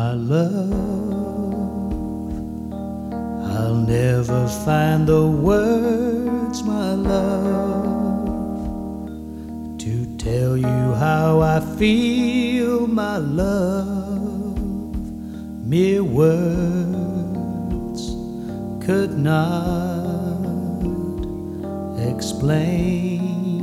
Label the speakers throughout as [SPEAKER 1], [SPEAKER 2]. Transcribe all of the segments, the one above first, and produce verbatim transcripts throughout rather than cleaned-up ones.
[SPEAKER 1] My love, I'll never find the words, my love, to tell you how I feel, my love. Mere words could not explain.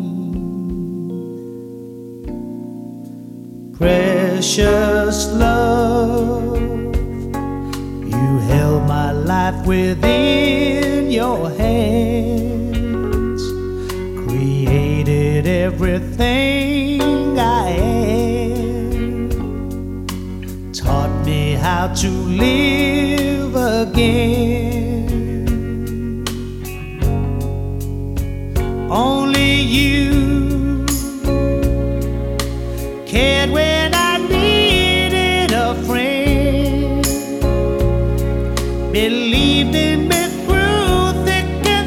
[SPEAKER 1] Precious love, you held my life within your hands, created everything I am, taught me how to live again. Only you cared when I needed a friend, believed in me through thick and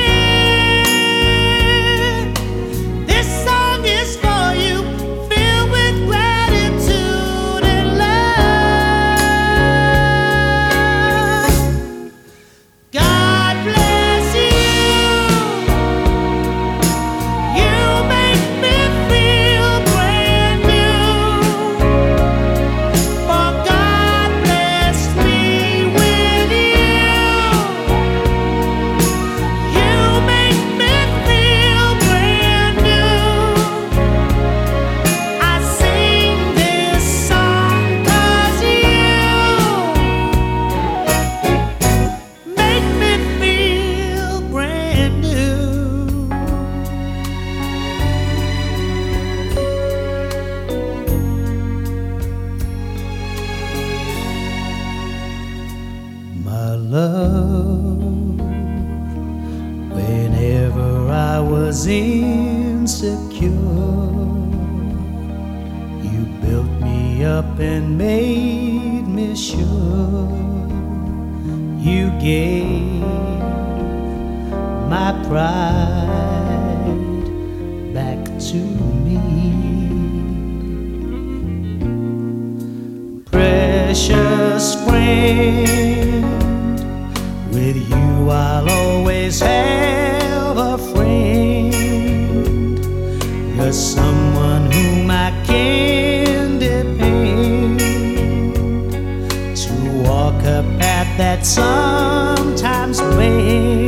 [SPEAKER 1] thin. This song is for you, filled with gratitude and love. God bless you. You make me feel brand new. For God blessed me with you. You make me feel brand new. I sing this song 'cause you make me feel brand new. My love, whenever I was insecure, you built me up and made me sure. You gave my pride back to me. Precious friend, with you I'll always have a friend. You're someone whom I can depend, to walk a path that sometimes bends.